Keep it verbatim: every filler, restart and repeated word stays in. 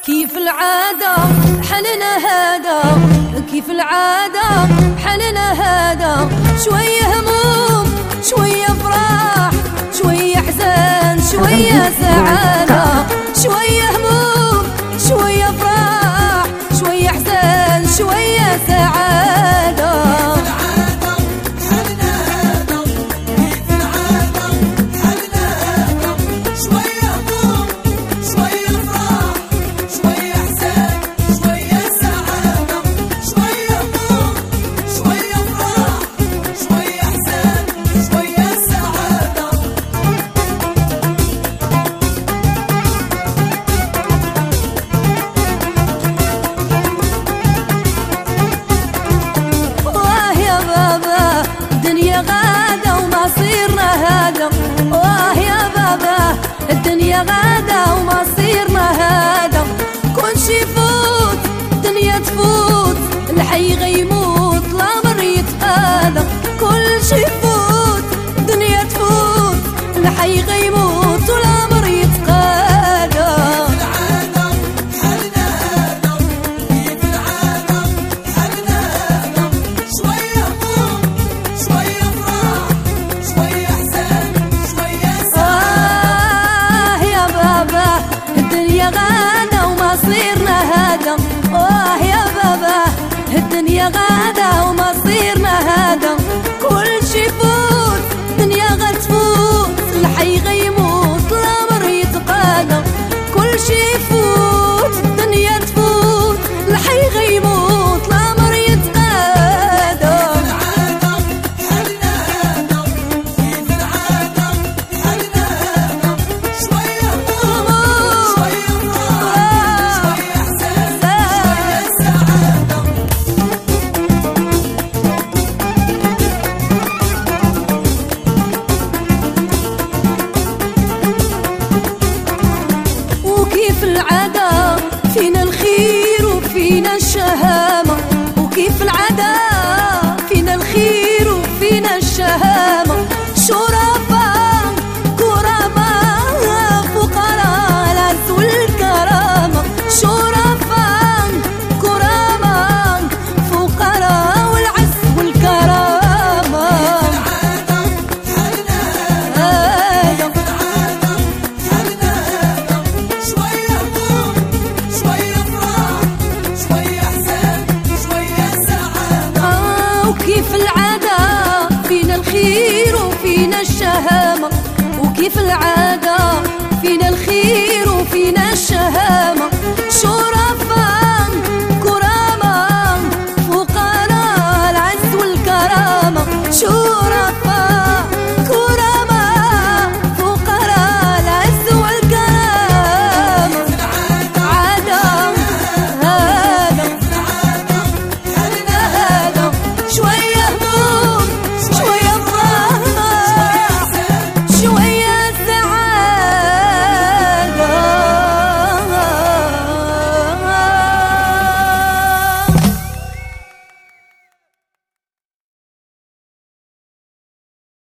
كيف العادة حلنا هذا، كيف العادة حلنا هذا، شوية هموم شوية فرح شوية حزن شوية سعادة، شوية هموم شوية فرح شوية حزن شوية سعادة. غادة ومصيرنا هذا، واه يا بابا الدنيا غادة ومصيرنا هذا، كل شي يفوت الدنيا تفوت، الحي غيموت الأمر يتفادى، كل شي يفوت الدنيا تفوت، الحي غيموت والأمر يتفادى. غادة ومصيرنا هذا، واه يا بابا الدنيا غادة ومصيرنا هذا، كل شي يفوت الدنيا غتفوت، الحي غيموت الأمر يتقادى، كل شي يفوت الدنيا تفوت، الحي غيموت الأمر يتقادى. وكيف العادة فينا الخير وفينا الشهامة، وكيف العادة فينا الخير وفينا الشهامة، شرفاء كرماء فقراء العز والكرامة، شرفاء كرماء فقراء والعز والكرامة. وكيف العادة فينا الخير وفينا الشهامة، وكيف العادة